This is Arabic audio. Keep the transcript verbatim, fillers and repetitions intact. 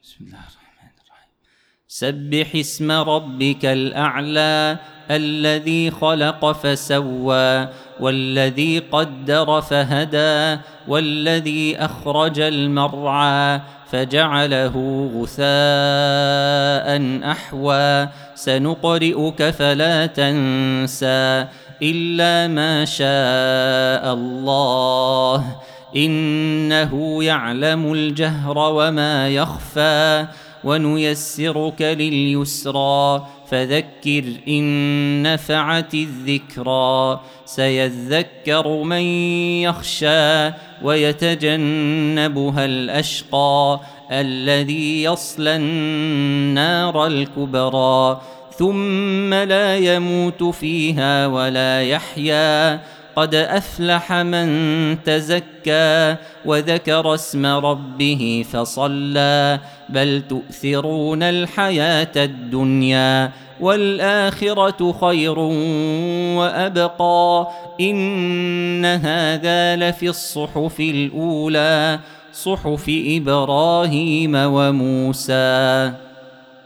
بسم الله الرحمن الرحيم. سبح اسم ربك الأعلى الذي خلق فسوى والذي قدر فهدى والذي أخرج المرعى فجعله غثاء أحوى سنقرئك فلا تنسى إلا ما شاء الله إنه يعلم الجهر وما يخفى ونيسرك لليسرى فذكر إن نفعت الذكرى سيذكر من يخشى ويتجنبها الأشقى الذي يصلى النار الكبرى ثم لا يموت فيها ولا يحيا قد أفلح من تزكى وذكر اسم ربه فصلى بل تؤثرون الحياة الدنيا والآخرة خير وأبقى إن هذا لفي الصحف الأولى صحف إبراهيم وموسى.